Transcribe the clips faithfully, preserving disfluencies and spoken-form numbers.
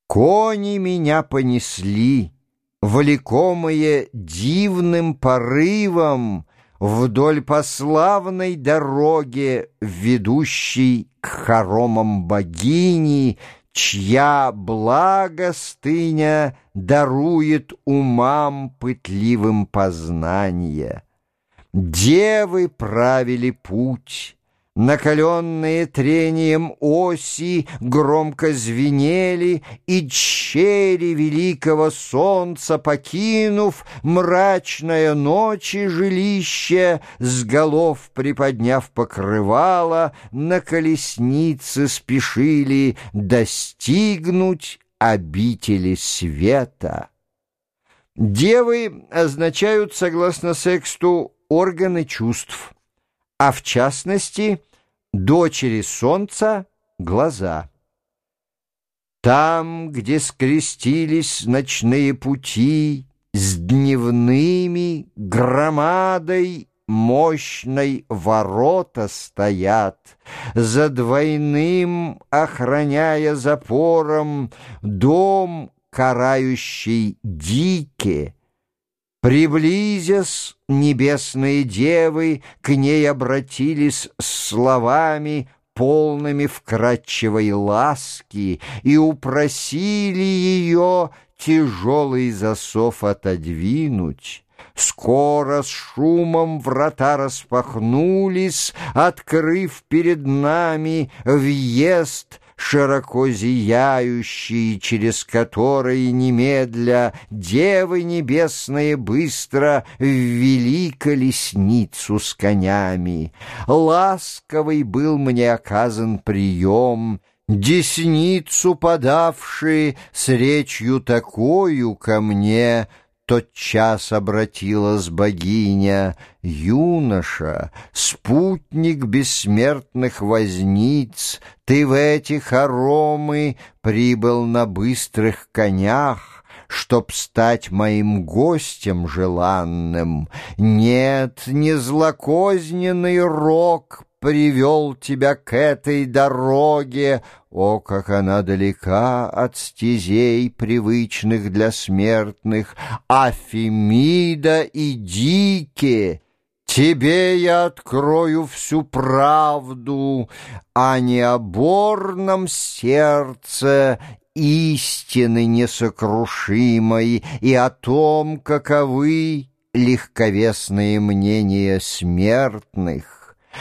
Кони меня понесли, влекомые дивным порывом, вдоль по славной дороге, ведущей к хоромам богини, чья благостыня дарует умам пытливым познание. Девы правили путь, накаленные трением оси громко звенели, и чери великого солнца, покинув мрачное ночи жилище, с голов приподняв покрывало, на колеснице спешили достигнуть обители света. Девы означают, согласно сексту, органы чувств, а в частности дочери солнца — глаза. Там, где скрестились ночные пути с дневными, громадой мощной ворота стоят, за двойным охраняя запором дом, карающий дике. Приблизясь, небесные девы к ней обратились с словами, полными вкрадчивой ласки, и упросили ее тяжелый засов отодвинуть. Скоро с шумом врата распахнулись, открыв перед нами въезд, широко зияющий, через который немедля девы небесные быстро ввели колесницу с конями. Ласковый был мне оказан прием, десницу подавши с речью такою ко мне. Тотчас обратилась богиня: «Юноша, спутник бессмертных возниц, ты в эти хоромы прибыл на быстрых конях, чтоб стать моим гостем желанным. Нет, не злокозненный рок привел тебя к этой дороге. О, как она далека от стезей, привычных для смертных! А Фемида и Дике, тебе я открою всю правду о необорном сердце истины несокрушимой и о том, каковы легковесные мнения смертных.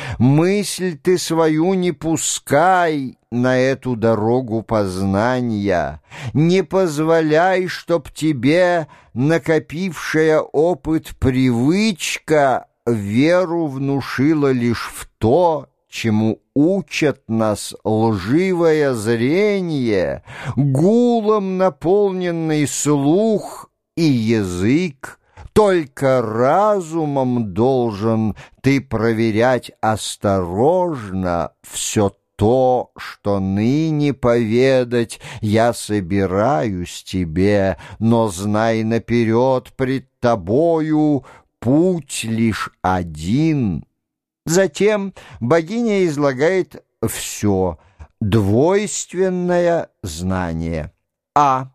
Мысль ты свою не пускай на эту дорогу познания, не позволяй, чтоб тебе накопившая опыт привычка веру внушила лишь в то, чему учат нас лживое зрение, гулом наполненный слух и язык. Только разумом должен ты проверять осторожно все то, что ныне поведать я собираюсь тебе, но знай наперед пред тобою путь лишь один». Затем богиня излагает все двойственное знание. А.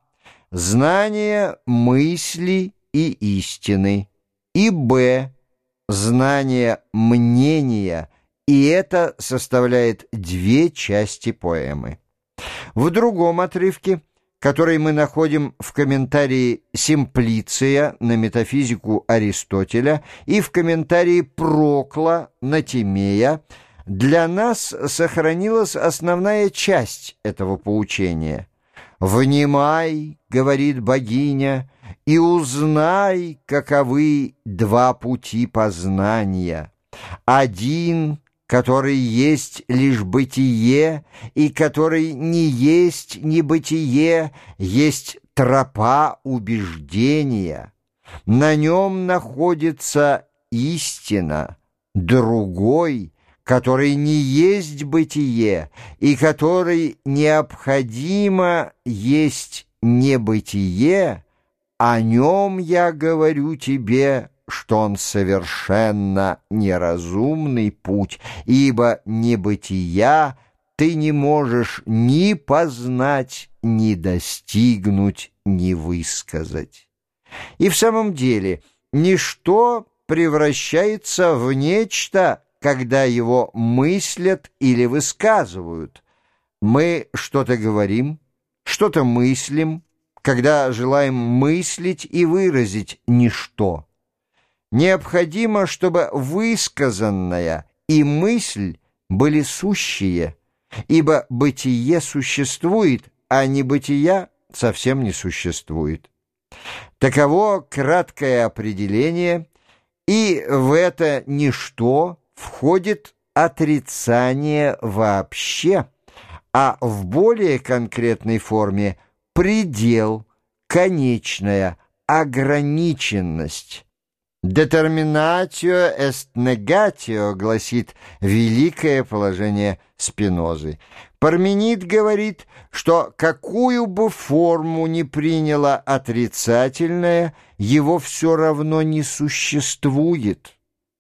Знание мысли и истины, и б. знание мнения, и это составляет две части поэмы. В другом отрывке, который мы находим в комментарии Симплиция на метафизику Аристотеля и в комментарии Прокла на Тимея, для нас сохранилась основная часть этого поучения. «Внимай, — говорит богиня, — и узнай, каковы два пути познания. Один, который есть лишь бытие, и который не есть небытие, есть тропа убеждения. На нем находится истина. Другой, который не есть бытие, и который необходимо есть небытие, о нем я говорю тебе, что он совершенно неразумный путь, ибо небытия ты не можешь ни познать, ни достигнуть, ни высказать. И в самом деле ничто превращается в нечто, когда его мыслят или высказывают. Мы что-то говорим, что-то мыслим, когда желаем мыслить и выразить ничто. Необходимо, чтобы высказанное и мысль были сущие, ибо бытие существует, а небытия совсем не существует. Таково краткое определение, и в это ничто входит отрицание вообще, а в более конкретной форме предел, конечная, ограниченность. «Determinatio est negatio», гласит великое положение Спинозы. Парменид говорит, что какую бы форму ни приняло отрицательное, его все равно не существует.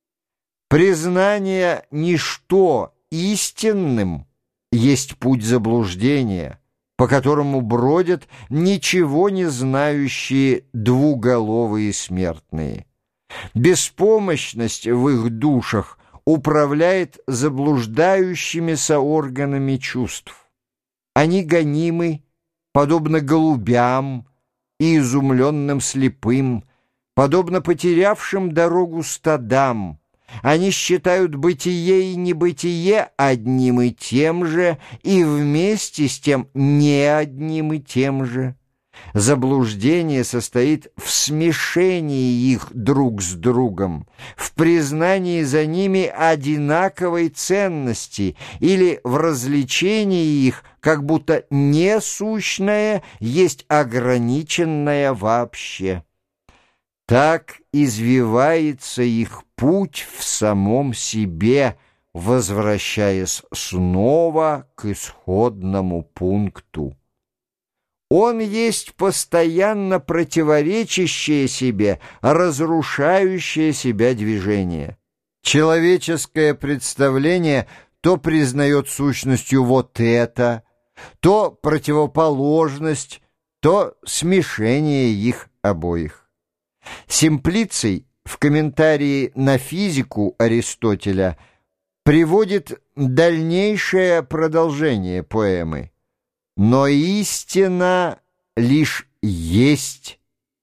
Признание ничто истинным есть путь заблуждения, по которому бродят ничего не знающие двуголовые смертные. Беспомощность в их душах управляет заблуждающимися органами чувств. Они гонимы, подобно голубям и изумленным слепым, подобно потерявшим дорогу стадам. Они считают бытие и небытие одним и тем же, и вместе с тем не одним и тем же. Заблуждение состоит в смешении их друг с другом, в признании за ними одинаковой ценности или в развлечении их, как будто несущное есть ограниченное вообще. Так извивается их путь в самом себе, возвращаясь снова к исходному пункту. Он есть постоянно противоречащее себе, разрушающее себя движение. Человеческое представление то признает сущностью вот это, то противоположность, то смешение их обоих. Симплиций в комментарии на физику Аристотеля приводит дальнейшее продолжение поэмы. Но истина лишь есть.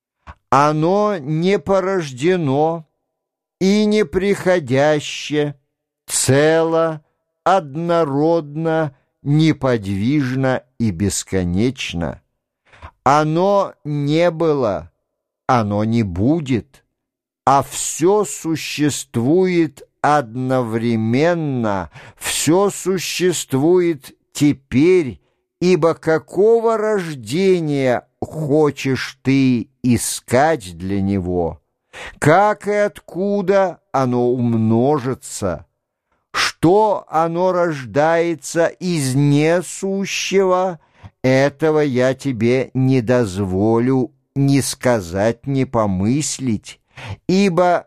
Оно не порождено и не приходяще, цело, однородно, неподвижно и бесконечно. Оно не было, оно не будет, а все существует одновременно, все существует теперь. Ибо какого рождения хочешь ты искать для него? Как и откуда оно умножится? Что оно рождается из несущего? Этого я тебе не дозволю ни сказать, ни помыслить, ибо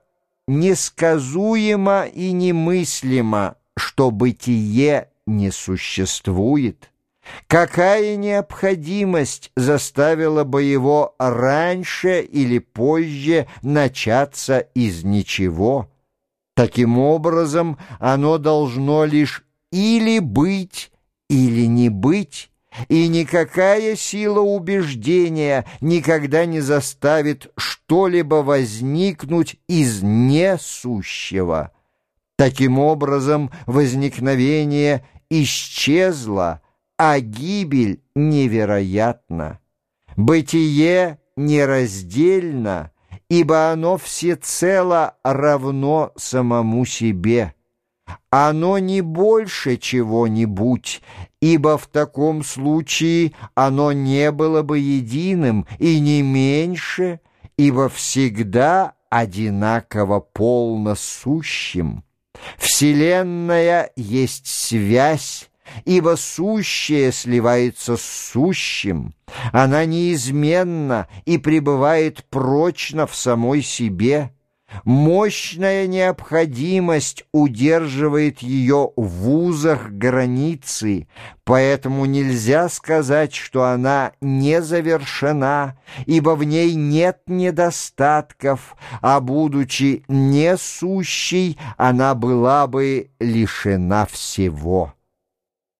несказуемо и немыслимо, что бытие не существует. Какая необходимость заставила бы его раньше или позже начаться из ничего? Таким образом, оно должно лишь или быть, или не быть, и никакая сила убеждения никогда не заставит что-либо возникнуть из несущего. Таким образом, возникновение исчезло, а гибель невероятна. Бытие нераздельно, ибо оно всецело равно самому себе. Оно не больше чего-нибудь, ибо в таком случае оно не было бы единым, и не меньше, ибо всегда одинаково полно сущим. Вселенная есть связь, ибо сущее сливается с сущим. Она неизменна и пребывает прочно в самой себе. Мощная необходимость удерживает ее в узах границы, поэтому нельзя сказать, что она не завершена, ибо в ней нет недостатков, а будучи несущей, она была бы лишена всего.